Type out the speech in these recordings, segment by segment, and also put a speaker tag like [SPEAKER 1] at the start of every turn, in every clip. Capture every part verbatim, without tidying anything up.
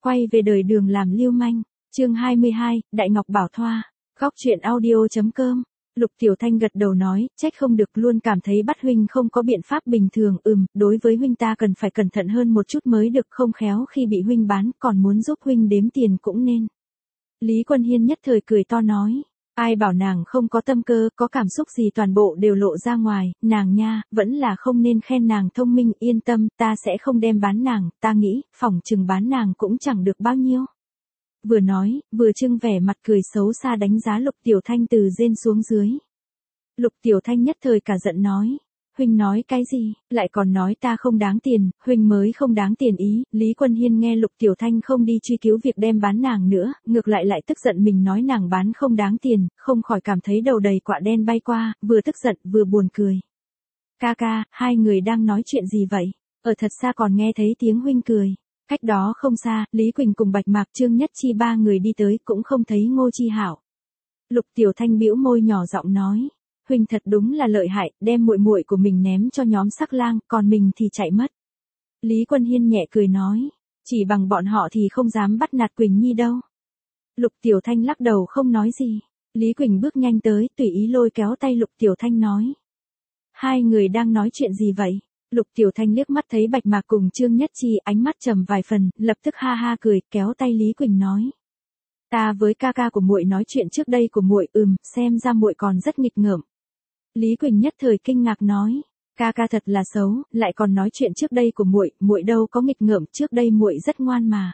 [SPEAKER 1] quay về đời đường làm lưu manh. Chương hai mươi hai, Đại Ngọc Bảo Thoa. Góc truyện audio.com. Lục Tiểu Thanh gật đầu nói, trách không được, luôn cảm thấy bắt huynh không có biện pháp bình thường, ừm, đối với huynh ta cần phải cẩn thận hơn một chút mới được, không khéo khi bị huynh bán, còn muốn giúp huynh đếm tiền cũng nên. Lý Quân Hiên nhất thời cười to nói, ai bảo nàng không có tâm cơ, có cảm xúc gì toàn bộ đều lộ ra ngoài, nàng nha, vẫn là không nên khen nàng thông minh, yên tâm, ta sẽ không đem bán nàng, ta nghĩ, phỏng chừng bán nàng cũng chẳng được bao nhiêu. Vừa nói, vừa trưng vẻ mặt cười xấu xa đánh giá Lục Tiểu Thanh từ trên xuống dưới. Lục Tiểu Thanh nhất thời cả giận nói, huynh nói cái gì, lại còn nói ta không đáng tiền, huynh mới không đáng tiền ý. Lý Quân Hiên nghe Lục Tiểu Thanh không đi truy cứu việc đem bán nàng nữa, ngược lại lại tức giận mình nói nàng bán không đáng tiền, không khỏi cảm thấy đầu đầy quạ đen bay qua, vừa tức giận vừa buồn cười. Ca ca, hai người đang nói chuyện gì vậy? Ở thật xa còn nghe thấy tiếng huynh cười. Cách đó không xa, Lý Quỳnh cùng Bạch Mạc Trương Nhất Chi ba người đi tới, cũng không thấy Ngô Chi Hạo. Lục Tiểu Thanh bĩu môi nhỏ giọng nói, huynh thật đúng là lợi hại, đem muội muội của mình ném cho nhóm Sắc Lang, còn mình thì chạy mất. Lý Quân Hiên nhẹ cười nói, chỉ bằng bọn họ thì không dám bắt nạt Quỳnh Nhi đâu. Lục Tiểu Thanh lắc đầu không nói gì. Lý Quỳnh bước nhanh tới, tùy ý lôi kéo tay Lục Tiểu Thanh nói, hai người đang nói chuyện gì vậy? Lục Tiểu Thanh liếc mắt thấy Bạch Mạc cùng Trương Nhất Chi, ánh mắt trầm vài phần, lập tức ha ha cười, kéo tay Lý Quỳnh nói, ta với ca ca của muội nói chuyện trước đây của muội, ừm, xem ra muội còn rất nghịch ngợm. Lý Quỳnh nhất thời kinh ngạc nói, ca ca thật là xấu, lại còn nói chuyện trước đây của muội, muội đâu có nghịch ngợm, trước đây muội rất ngoan mà.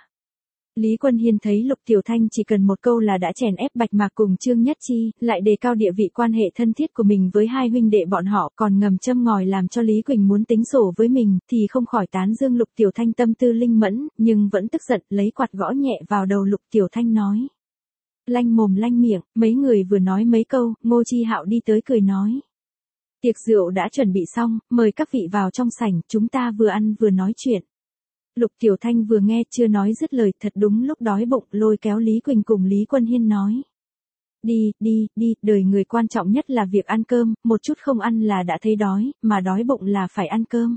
[SPEAKER 1] Lý Quân Hiên thấy Lục Tiểu Thanh chỉ cần một câu là đã chèn ép Bạch Mạc cùng Trương Nhất Chi, lại đề cao địa vị quan hệ thân thiết của mình với hai huynh đệ bọn họ, còn ngầm châm ngòi làm cho Lý Quỳnh muốn tính sổ với mình, thì không khỏi tán dương Lục Tiểu Thanh tâm tư linh mẫn, nhưng vẫn tức giận, lấy quạt gõ nhẹ vào đầu Lục Tiểu Thanh nói, lanh mồm lanh miệng. Mấy người vừa nói mấy câu, Ngô Chi Hạo đi tới cười nói, tiệc rượu đã chuẩn bị xong, mời các vị vào trong sảnh, chúng ta vừa ăn vừa nói chuyện. Lục Tiểu Thanh vừa nghe chưa nói dứt lời, thật đúng lúc đói bụng, lôi kéo Lý Quỳnh cùng Lý Quân Hiên nói, đi, đi, đi, đời người quan trọng nhất là việc ăn cơm, một chút không ăn là đã thấy đói, mà đói bụng là phải ăn cơm.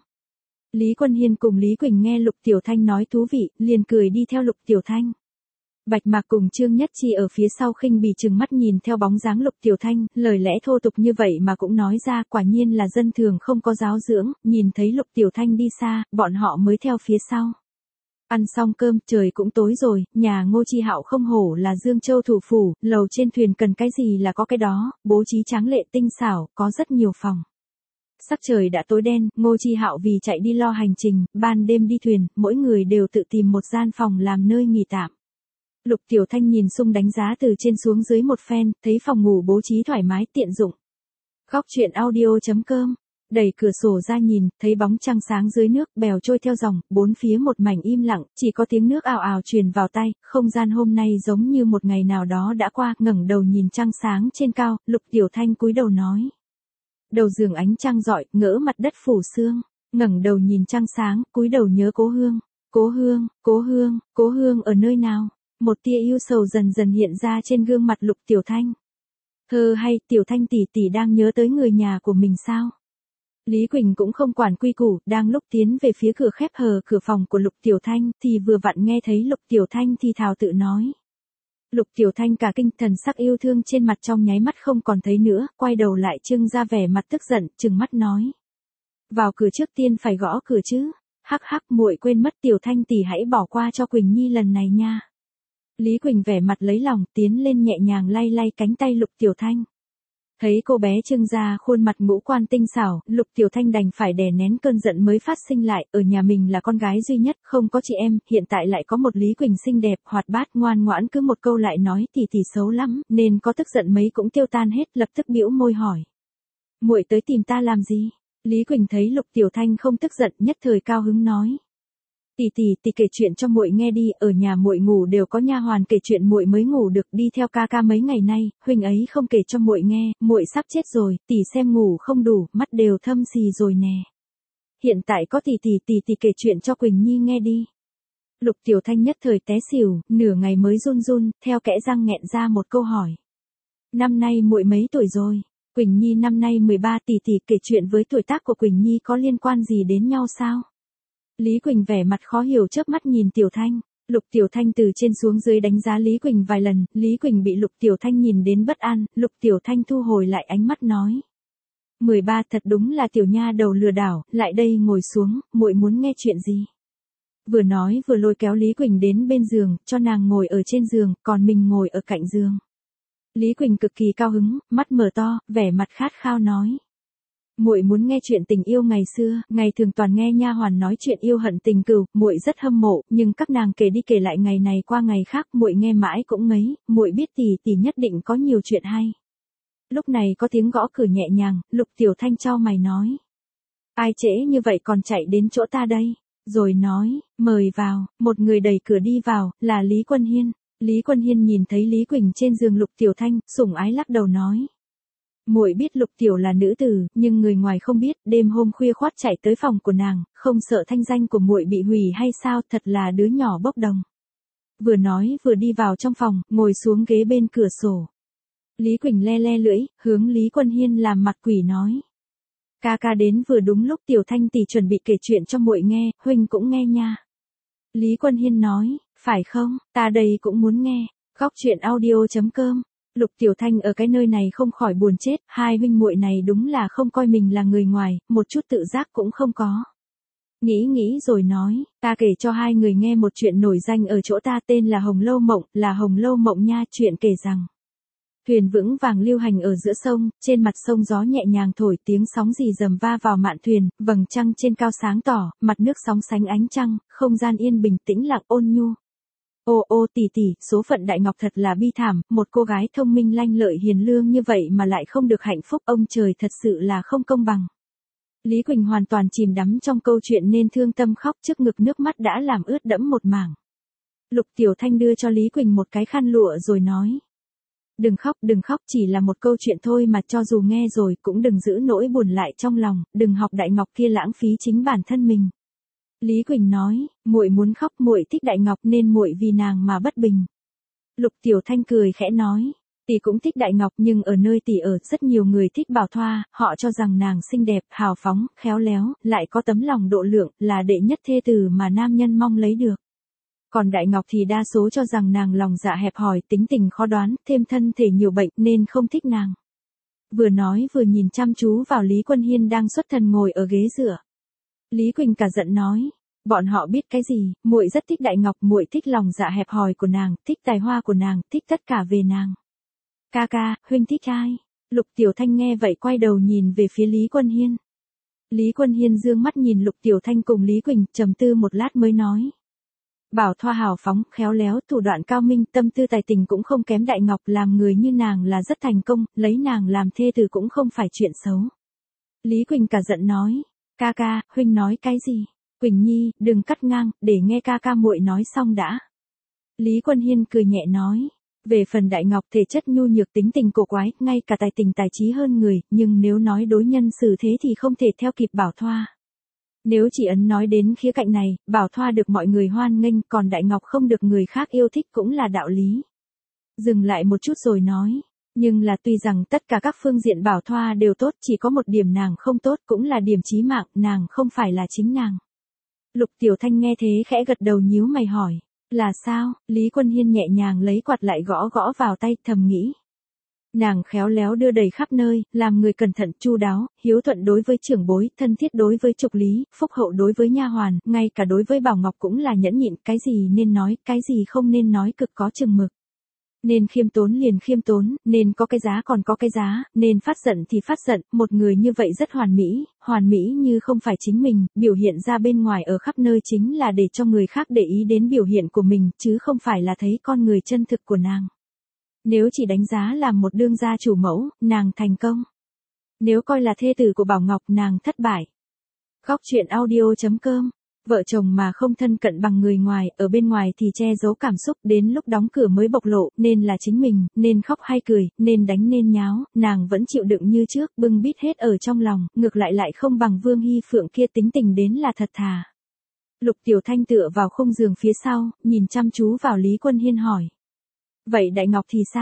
[SPEAKER 1] Lý Quân Hiên cùng Lý Quỳnh nghe Lục Tiểu Thanh nói thú vị, liền cười đi theo Lục Tiểu Thanh. Bạch Mạc cùng Trương Nhất Chi ở phía sau khinh bỉ trừng mắt nhìn theo bóng dáng Lục Tiểu Thanh, lời lẽ thô tục như vậy mà cũng nói ra, quả nhiên là dân thường không có giáo dưỡng. Nhìn thấy Lục Tiểu Thanh đi xa, bọn họ mới theo phía sau. Ăn xong cơm, trời cũng tối rồi, nhà Ngô Chi Hạo không hổ là Dương Châu thủ phủ, lầu trên thuyền cần cái gì là có cái đó, bố trí tráng lệ tinh xảo, có rất nhiều phòng. Sắc trời đã tối đen, Ngô Chi Hạo vì chạy đi lo hành trình, ban đêm đi thuyền, mỗi người đều tự tìm một gian phòng làm nơi nghỉ tạm. Lục Tiểu Thanh nhìn xung đánh giá từ trên xuống dưới một phen, thấy phòng ngủ bố trí thoải mái tiện dụng. Góc truyện audio.com. Đẩy cửa sổ ra nhìn, thấy bóng trăng sáng dưới nước, bèo trôi theo dòng, bốn phía một mảnh im lặng, chỉ có tiếng nước ào ào truyền vào tai, không gian hôm nay giống như một ngày nào đó đã qua. Ngẩng đầu nhìn trăng sáng trên cao, Lục Tiểu Thanh cúi đầu nói, đầu giường ánh trăng rọi, ngỡ mặt đất phủ sương. Ngẩng đầu nhìn trăng sáng, cúi đầu nhớ cố hương. Cố hương, cố hương, cố hương ở nơi nào? Một tia yêu sầu dần dần hiện ra trên gương mặt Lục Tiểu Thanh. Thơ hay, Tiểu Thanh tỷ tỷ đang nhớ tới người nhà của mình sao? Lý Quỳnh cũng không quản quy củ, đang lúc tiến về phía cửa khép hờ cửa phòng của Lục Tiểu Thanh, thì vừa vặn nghe thấy Lục Tiểu Thanh thì thào tự nói. Lục Tiểu Thanh cả kinh, thần sắc yêu thương trên mặt trong nháy mắt không còn thấy nữa, quay đầu lại trưng ra vẻ mặt tức giận, trừng mắt nói. Vào cửa trước tiên phải gõ cửa chứ, hắc hắc, muội quên mất, Tiểu Thanh tỷ hãy bỏ qua cho Quỳnh Nhi lần này nha. Lý Quỳnh vẻ mặt lấy lòng, tiến lên nhẹ nhàng lay lay cánh tay Lục Tiểu Thanh. Thấy cô bé trưng ra khuôn mặt ngũ quan tinh xảo, Lục Tiểu Thanh đành phải đè nén cơn giận mới phát sinh lại, ở nhà mình là con gái duy nhất, không có chị em, hiện tại lại có một Lý Quỳnh xinh đẹp, hoạt bát, ngoan ngoãn, cứ một câu lại nói tỷ tỷ xấu lắm, nên có tức giận mấy cũng tiêu tan hết, lập tức bĩu môi hỏi. Muội tới tìm ta làm gì? Lý Quỳnh thấy Lục Tiểu Thanh không tức giận, nhất thời cao hứng nói. Tỷ tỷ, tỷ kể chuyện cho muội nghe đi, ở nhà muội ngủ đều có nha hoàn kể chuyện muội mới ngủ được, đi theo ca ca mấy ngày nay, huynh ấy không kể cho muội nghe, muội sắp chết rồi, tỷ xem ngủ không đủ, mắt đều thâm xì rồi nè. Hiện tại có tỷ tỷ, tỷ tỷ kể chuyện cho Quỳnh Nhi nghe đi. Lục Tiểu Thanh nhất thời té xỉu, nửa ngày mới run run, theo kẽ răng nghẹn ra một câu hỏi. Năm nay muội mấy tuổi rồi? Quỳnh Nhi năm nay mười ba, tỷ tỷ kể chuyện với tuổi tác của Quỳnh Nhi có liên quan gì đến nhau sao? Lý Quỳnh vẻ mặt khó hiểu chớp mắt nhìn Tiểu Thanh. Lục Tiểu Thanh từ trên xuống dưới đánh giá Lý Quỳnh vài lần, Lý Quỳnh bị Lục Tiểu Thanh nhìn đến bất an, Lục Tiểu Thanh thu hồi lại ánh mắt nói. mười ba thật đúng là tiểu nha đầu lừa đảo, lại đây ngồi xuống, muội muốn nghe chuyện gì? Vừa nói vừa lôi kéo Lý Quỳnh đến bên giường, cho nàng ngồi ở trên giường, còn mình ngồi ở cạnh giường. Lý Quỳnh cực kỳ cao hứng, mắt mở to, vẻ mặt khát khao nói. Muội muốn nghe chuyện tình yêu ngày xưa, ngày thường toàn nghe nha hoàn nói chuyện yêu hận tình cừu, muội rất hâm mộ, nhưng các nàng kể đi kể lại ngày này qua ngày khác, muội nghe mãi cũng ngấy, muội biết tỷ tỷ nhất định có nhiều chuyện hay. Lúc này có tiếng gõ cửa nhẹ nhàng, Lục Tiểu Thanh chau mày nói. Ai trễ như vậy còn chạy đến chỗ ta đây? Rồi nói, mời vào, một người đẩy cửa đi vào, là Lý Quân Hiên. Lý Quân Hiên nhìn thấy Lý Quỳnh trên giường Lục Tiểu Thanh, sủng ái lắc đầu nói. Muội biết Lục Tiểu là nữ tử, nhưng người ngoài không biết, đêm hôm khuya khoắt chạy tới phòng của nàng, không sợ thanh danh của muội bị hủy hay sao, thật là đứa nhỏ bốc đồng. Vừa nói vừa đi vào trong phòng, ngồi xuống ghế bên cửa sổ. Lý Quỳnh le le lưỡi, hướng Lý Quân Hiên làm mặt quỷ nói. Ca ca đến vừa đúng lúc Tiểu Thanh tỷ chuẩn bị kể chuyện cho muội nghe, huynh cũng nghe nha. Lý Quân Hiên nói, phải không, ta đây cũng muốn nghe. Góc truyện audio chấm com. Lục Tiểu Thanh ở cái nơi này không khỏi buồn chết, hai huynh muội này đúng là không coi mình là người ngoài, một chút tự giác cũng không có. Nghĩ nghĩ rồi nói, ta kể cho hai người nghe một chuyện nổi danh ở chỗ ta tên là Hồng Lâu Mộng, là Hồng Lâu Mộng nha. Chuyện kể rằng, thuyền vững vàng lưu hành ở giữa sông, trên mặt sông gió nhẹ nhàng thổi, tiếng sóng rì rầm va vào mạn thuyền, vầng trăng trên cao sáng tỏ, mặt nước sóng sánh ánh trăng, không gian yên bình tĩnh lặng ôn nhu. Ô ô tỷ tỷ, số phận Đại Ngọc thật là bi thảm, một cô gái thông minh lanh lợi hiền lương như vậy mà lại không được hạnh phúc, ông trời thật sự là không công bằng. Lý Quỳnh hoàn toàn chìm đắm trong câu chuyện nên thương tâm khóc, trước ngực nước mắt đã làm ướt đẫm một mảng. Lục Tiểu Thanh đưa cho Lý Quỳnh một cái khăn lụa rồi nói. Đừng khóc, đừng khóc, chỉ là một câu chuyện thôi mà, cho dù nghe rồi cũng đừng giữ nỗi buồn lại trong lòng, đừng học Đại Ngọc kia lãng phí chính bản thân mình. Lý Quỳnh nói, muội muốn khóc, muội thích Đại Ngọc nên muội vì nàng mà bất bình. Lục Tiểu Thanh cười khẽ nói, tỷ cũng thích Đại Ngọc nhưng ở nơi tỷ ở rất nhiều người thích Bảo Thoa, họ cho rằng nàng xinh đẹp, hào phóng, khéo léo, lại có tấm lòng độ lượng, là đệ nhất thê tử mà nam nhân mong lấy được. Còn Đại Ngọc thì đa số cho rằng nàng lòng dạ hẹp hòi, tính tình khó đoán, thêm thân thể nhiều bệnh nên không thích nàng. Vừa nói vừa nhìn chăm chú vào Lý Quân Hiên đang xuất thần ngồi ở ghế dựa. Lý Quỳnh cả giận nói, bọn họ biết cái gì, muội rất thích Đại Ngọc, muội thích lòng dạ hẹp hòi của nàng, thích tài hoa của nàng, thích tất cả về nàng. Ca ca, huynh thích ai? Lục Tiểu Thanh nghe vậy quay đầu nhìn về phía Lý Quân Hiên. Lý Quân Hiên dương mắt nhìn Lục Tiểu Thanh cùng Lý Quỳnh, trầm tư một lát mới nói. Bảo Thoa hào phóng, khéo léo, thủ đoạn cao minh, tâm tư tài tình cũng không kém Đại Ngọc, làm người như nàng là rất thành công, lấy nàng làm thê tử cũng không phải chuyện xấu. Lý Quỳnh cả giận nói, ca ca, huynh nói cái gì? Quỳnh Nhi, đừng cắt ngang, để nghe ca ca muội nói xong đã. Lý Quân Hiên cười nhẹ nói, về phần Đại Ngọc thể chất nhu nhược, tính tình cổ quái, ngay cả tài tình tài trí hơn người, nhưng nếu nói đối nhân xử thế thì không thể theo kịp Bảo Thoa. Nếu chỉ ấn nói đến khía cạnh này, Bảo Thoa được mọi người hoan nghênh, còn Đại Ngọc không được người khác yêu thích cũng là đạo lý. Dừng lại một chút rồi nói, nhưng là tuy rằng tất cả các phương diện Bảo Thoa đều tốt, chỉ có một điểm nàng không tốt, cũng là điểm chí mạng, nàng không phải là chính nàng. Lục Tiểu Thanh nghe thế khẽ gật đầu nhíu mày hỏi, là sao? Lý Quân Hiên nhẹ nhàng lấy quạt lại gõ gõ vào tay, thầm nghĩ. Nàng khéo léo đưa đầy khắp nơi, làm người cẩn thận, chu đáo, hiếu thuận đối với trưởng bối, thân thiết đối với trục lý, phúc hậu đối với nha hoàn, ngay cả đối với Bảo Ngọc cũng là nhẫn nhịn, cái gì nên nói, cái gì không nên nói cực có chừng mực. Nên khiêm tốn liền khiêm tốn, nên có cái giá còn có cái giá, nên phát giận thì phát giận, một người như vậy rất hoàn mỹ, hoàn mỹ như không phải chính mình, biểu hiện ra bên ngoài ở khắp nơi chính là để cho người khác để ý đến biểu hiện của mình, chứ không phải là thấy con người chân thực của nàng. Nếu chỉ đánh giá làm một đương gia chủ mẫu, nàng thành công. Nếu coi là thê tử của Bảo Ngọc, nàng thất bại. Góc truyện audio chấm com. Vợ chồng mà không thân cận bằng người ngoài, ở bên ngoài thì che giấu cảm xúc, đến lúc đóng cửa mới bộc lộ, nên là chính mình, nên khóc hay cười, nên đánh nên nháo, nàng vẫn chịu đựng như trước, bưng bít hết ở trong lòng, ngược lại lại không bằng Vương Hy Phượng kia tính tình đến là thật thà. Lục Tiểu Thanh tựa vào khung giường phía sau, nhìn chăm chú vào Lý Quân Hiên hỏi. Vậy Đại Ngọc thì sao?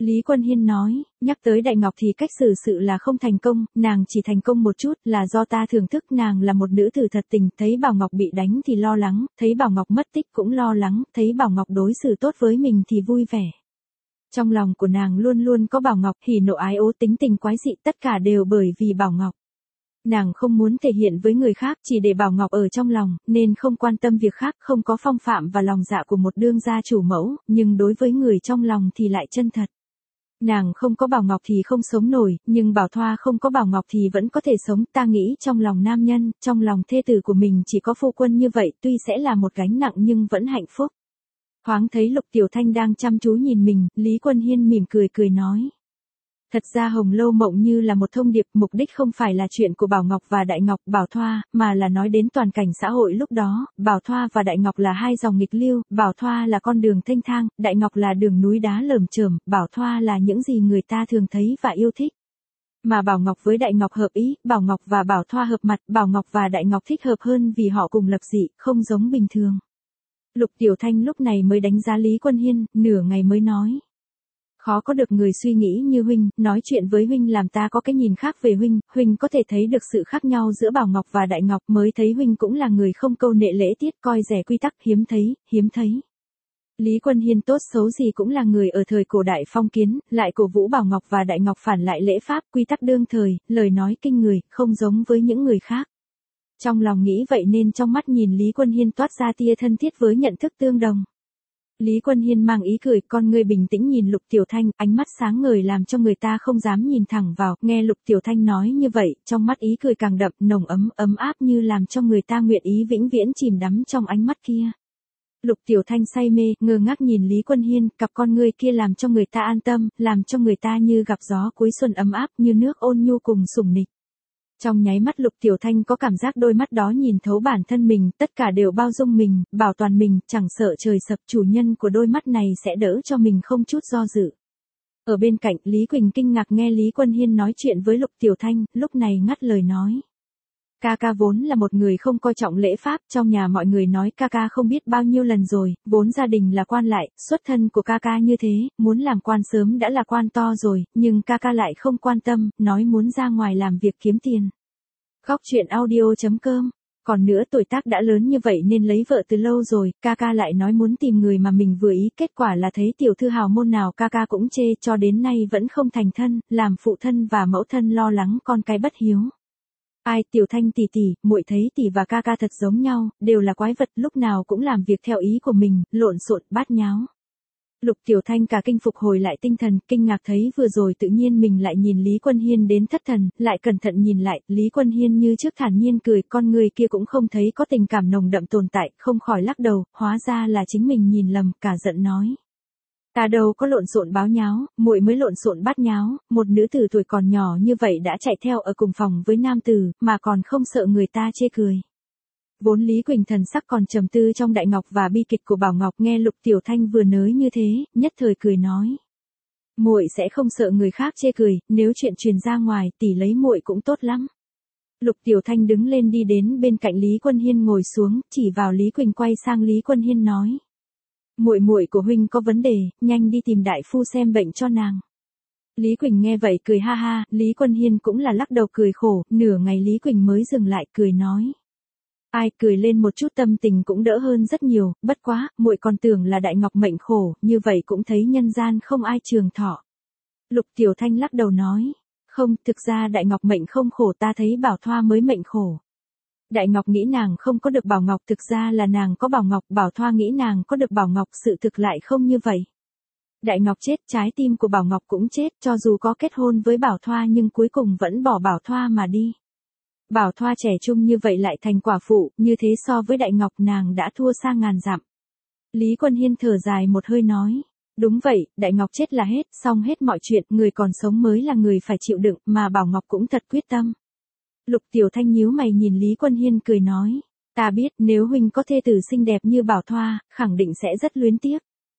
[SPEAKER 1] Lý Quân Hiên nói, nhắc tới Đại Ngọc thì cách xử sự là không thành công, nàng chỉ thành công một chút là do ta thưởng thức nàng là một nữ tử thật tình, thấy Bảo Ngọc bị đánh thì lo lắng, thấy Bảo Ngọc mất tích cũng lo lắng, thấy Bảo Ngọc đối xử tốt với mình thì vui vẻ. Trong lòng của nàng luôn luôn có Bảo Ngọc, hỉ nộ ái ố, tính tình quái dị, tất cả đều bởi vì Bảo Ngọc. Nàng không muốn thể hiện với người khác, chỉ để Bảo Ngọc ở trong lòng, nên không quan tâm việc khác, không có phong phạm và lòng dạ của một đương gia chủ mẫu, nhưng đối với người trong lòng thì lại chân thật. Nàng không có Bảo Ngọc thì không sống nổi, nhưng Bảo Thoa không có Bảo Ngọc thì vẫn có thể sống, ta nghĩ trong lòng nam nhân, trong lòng thê tử của mình chỉ có phu quân như vậy, tuy sẽ là một gánh nặng nhưng vẫn hạnh phúc. Thoáng thấy Lục Tiểu Thanh đang chăm chú nhìn mình, Lý Quân Hiên mỉm cười cười nói. Thật ra Hồng Lâu Mộng như là một thông điệp, mục đích không phải là chuyện của Bảo Ngọc và Đại Ngọc, Bảo Thoa, mà là nói đến toàn cảnh xã hội lúc đó, Bảo Thoa và Đại Ngọc là hai dòng nghịch lưu, Bảo Thoa là con đường thênh thang, Đại Ngọc là đường núi đá lởm chởm, Bảo Thoa là những gì người ta thường thấy và yêu thích. Mà Bảo Ngọc với Đại Ngọc hợp ý, Bảo Ngọc và Bảo Thoa hợp mặt, Bảo Ngọc và Đại Ngọc thích hợp hơn vì họ cùng lập dị, không giống bình thường. Lục Tiểu Thanh lúc này mới đánh giá Lý Quân Hiên, nửa ngày mới nói. Khó có được người suy nghĩ như huynh, nói chuyện với huynh làm ta có cái nhìn khác về huynh, huynh có thể thấy được sự khác nhau giữa Bảo Ngọc và Đại Ngọc, mới thấy huynh cũng là người không câu nệ lễ tiết, coi rẻ quy tắc, hiếm thấy, hiếm thấy. Lý Quân Hiên tốt xấu gì cũng là người ở thời cổ đại phong kiến, lại cổ vũ Bảo Ngọc và Đại Ngọc phản lại lễ pháp, quy tắc đương thời, lời nói kinh người, không giống với những người khác. Trong lòng nghĩ vậy nên trong mắt nhìn Lý Quân Hiên toát ra tia thân thiết với nhận thức tương đồng. Lý Quân Hiên mang ý cười, con người bình tĩnh nhìn Lục Tiểu Thanh, ánh mắt sáng ngời làm cho người ta không dám nhìn thẳng vào, nghe Lục Tiểu Thanh nói như vậy, trong mắt ý cười càng đậm, nồng ấm, ấm áp như làm cho người ta nguyện ý vĩnh viễn chìm đắm trong ánh mắt kia. Lục Tiểu Thanh say mê, ngơ ngác nhìn Lý Quân Hiên, cặp con ngươi kia làm cho người ta an tâm, làm cho người ta như gặp gió cuối xuân ấm áp, như nước ôn nhu cùng sủng nịch. Trong nháy mắt Lục Tiểu Thanh có cảm giác đôi mắt đó nhìn thấu bản thân mình, tất cả đều bao dung mình, bảo toàn mình, chẳng sợ trời sập, chủ nhân của đôi mắt này sẽ đỡ cho mình không chút do dự. Ở bên cạnh, Lý Quỳnh kinh ngạc nghe Lý Quân Hiên nói chuyện với Lục Tiểu Thanh, lúc này ngắt lời nói. Ca ca vốn là một người không coi trọng lễ pháp, trong nhà mọi người nói ca ca không biết bao nhiêu lần rồi, vốn gia đình là quan lại, xuất thân của ca ca như thế, muốn làm quan sớm đã là quan to rồi, nhưng ca ca lại không quan tâm, nói muốn ra ngoài làm việc kiếm tiền. Góc truyện audio chấm com. Còn nữa tuổi tác đã lớn như vậy nên lấy vợ từ lâu rồi, ca ca lại nói muốn tìm người mà mình vừa ý, kết quả là thấy tiểu thư hào môn nào ca ca cũng chê, cho đến nay vẫn không thành thân, làm phụ thân và mẫu thân lo lắng con cái bất hiếu. Ai, Tiểu Thanh tỷ tỷ, muội thấy tỷ và ca ca thật giống nhau, đều là quái vật, lúc nào cũng làm việc theo ý của mình, lộn xộn, bát nháo. Lục Tiểu Thanh cả kinh phục hồi lại tinh thần, kinh ngạc thấy vừa rồi tự nhiên mình lại nhìn Lý Quân Hiên đến thất thần, lại cẩn thận nhìn lại, Lý Quân Hiên như trước thản nhiên cười, con người kia cũng không thấy có tình cảm nồng đậm tồn tại, không khỏi lắc đầu, hóa ra là chính mình nhìn lầm, cả giận nói. Ta đâu có lộn xộn báo nháo, muội mới lộn xộn bát nháo, một nữ tử tuổi còn nhỏ như vậy đã chạy theo ở cùng phòng với nam tử, mà còn không sợ người ta chê cười. Vốn Lý Quỳnh thần sắc còn trầm tư trong Đại Ngọc và bi kịch của Bảo Ngọc, nghe Lục Tiểu Thanh vừa nới như thế, nhất thời cười nói. Muội sẽ không sợ người khác chê cười, nếu chuyện truyền ra ngoài tỷ lấy muội cũng tốt lắm. Lục Tiểu Thanh đứng lên đi đến bên cạnh Lý Quân Hiên ngồi xuống, chỉ vào Lý Quỳnh quay sang Lý Quân Hiên nói. Muội muội của huynh có vấn đề, nhanh đi tìm đại phu xem bệnh cho nàng. Lý Quỳnh nghe vậy cười ha ha, Lý Quân Hiên cũng là lắc đầu cười khổ, nửa ngày Lý Quỳnh mới dừng lại cười nói. Ai, cười lên một chút tâm tình cũng đỡ hơn rất nhiều, bất quá, muội còn tưởng là Đại Ngọc mệnh khổ, như vậy cũng thấy nhân gian không ai trường thọ. Lục Tiểu Thanh lắc đầu nói, không, thực ra Đại Ngọc mệnh không khổ, ta thấy Bảo Thoa mới mệnh khổ. Đại Ngọc nghĩ nàng không có được Bảo Ngọc, thực ra là nàng có Bảo Ngọc, Bảo Thoa nghĩ nàng có được Bảo Ngọc, sự thực lại không như vậy. Đại Ngọc chết, trái tim của Bảo Ngọc cũng chết, cho dù có kết hôn với Bảo Thoa nhưng cuối cùng vẫn bỏ Bảo Thoa mà đi. Bảo Thoa trẻ trung như vậy lại thành quả phụ, như thế so với Đại Ngọc nàng đã thua xa ngàn dặm. Lý Quân Hiên thở dài một hơi nói, đúng vậy, Đại Ngọc chết là hết, xong hết mọi chuyện, người còn sống mới là người phải chịu đựng, mà Bảo Ngọc cũng thật quyết tâm. Lục Tiểu Thanh nhíu mày nhìn Lý Quân Hiên cười nói, ta biết nếu huynh có thê tử xinh đẹp như Bảo Thoa, khẳng định sẽ rất luyến tiếc.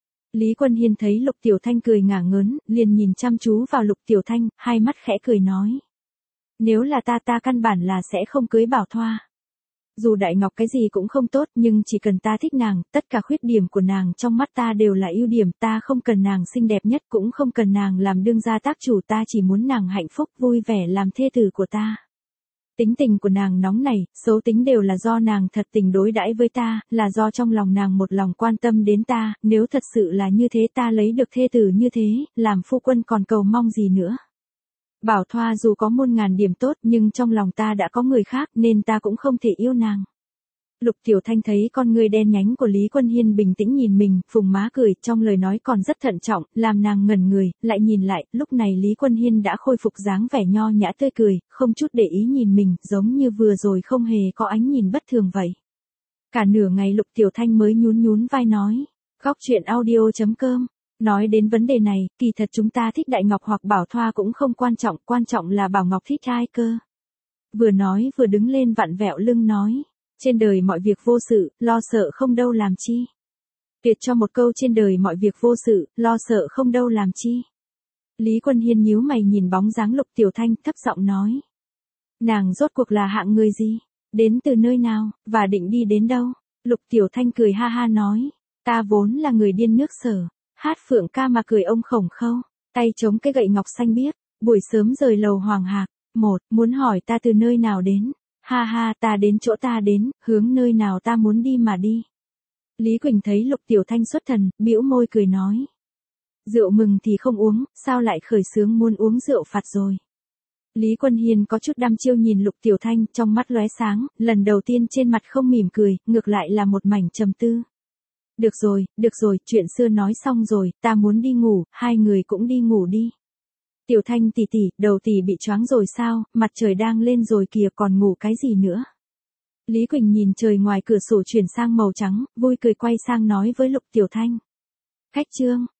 [SPEAKER 1] Lý Quân Hiên thấy Lục Tiểu Thanh cười ngả ngớn, liền nhìn chăm chú vào Lục Tiểu Thanh, hai mắt khẽ cười nói. Nếu là ta ta căn bản là sẽ không cưới Bảo Thoa. Dù Đại Ngọc cái gì cũng không tốt nhưng chỉ cần ta thích nàng, tất cả khuyết điểm của nàng trong mắt ta đều là ưu điểm, ta không cần nàng xinh đẹp nhất cũng không cần nàng làm đương gia tác chủ, ta chỉ muốn nàng hạnh phúc vui vẻ làm thê tử của ta. Tính tình của nàng nóng nảy, xấu tính đều là do nàng thật tình đối đãi với ta, là do trong lòng nàng một lòng quan tâm đến ta, nếu thật sự là như thế ta lấy được thê tử như thế, làm phu quân còn cầu mong gì nữa. Bảo Thoa dù có muôn ngàn điểm tốt nhưng trong lòng ta đã có người khác nên ta cũng không thể yêu nàng. Lục Tiểu Thanh thấy con người đen nhánh của Lý Quân Hiên bình tĩnh nhìn mình, phùng má cười, trong lời nói còn rất thận trọng, làm nàng ngẩn người, lại nhìn lại, lúc này Lý Quân Hiên đã khôi phục dáng vẻ nho nhã tươi cười, không chút để ý nhìn mình, giống như vừa rồi không hề có ánh nhìn bất thường vậy. Cả nửa ngày Lục Tiểu Thanh mới nhún nhún vai nói, góc chuyện audio chấm com. Nói đến vấn đề này, kỳ thật chúng ta thích Đại Ngọc hoặc Bảo Thoa cũng không quan trọng, quan trọng là Bảo Ngọc thích ai cơ. Vừa nói vừa đứng lên vặn vẹo lưng nói, trên đời mọi việc vô sự, lo sợ không đâu làm chi. Tuyệt cho một câu trên đời mọi việc vô sự, lo sợ không đâu làm chi. Lý Quân Hiên nhíu mày nhìn bóng dáng Lục Tiểu Thanh thấp giọng nói. Nàng rốt cuộc là hạng người gì? Đến từ nơi nào, và định đi đến đâu? Lục Tiểu Thanh cười ha ha nói, ta vốn là người điên nước Sở. Hát phượng ca mà cười ông khổng khâu, tay chống cái gậy ngọc xanh biếc, buổi sớm rời lầu Hoàng Hạc. Một, muốn hỏi ta từ nơi nào đến? Ha ha, ta đến chỗ ta đến, hướng nơi nào ta muốn đi mà đi. Lý Quỳnh thấy Lục Tiểu Thanh xuất thần, bĩu môi cười nói. Rượu mừng thì không uống, sao lại khởi xướng muốn uống rượu phạt rồi. Lý Quân Hiên có chút đăm chiêu nhìn Lục Tiểu Thanh, trong mắt lóe sáng, lần đầu tiên trên mặt không mỉm cười, ngược lại là một mảnh trầm tư. Được rồi, được rồi, chuyện xưa nói xong rồi, ta muốn đi ngủ, hai người cũng đi ngủ đi. Tiểu Thanh tỷ tỷ, đầu tỷ bị choáng rồi sao, mặt trời đang lên rồi kìa còn ngủ cái gì nữa. Lý Quỳnh nhìn trời ngoài cửa sổ chuyển sang màu trắng, vui cười quay sang nói với Lục Tiểu Thanh. Khách trương,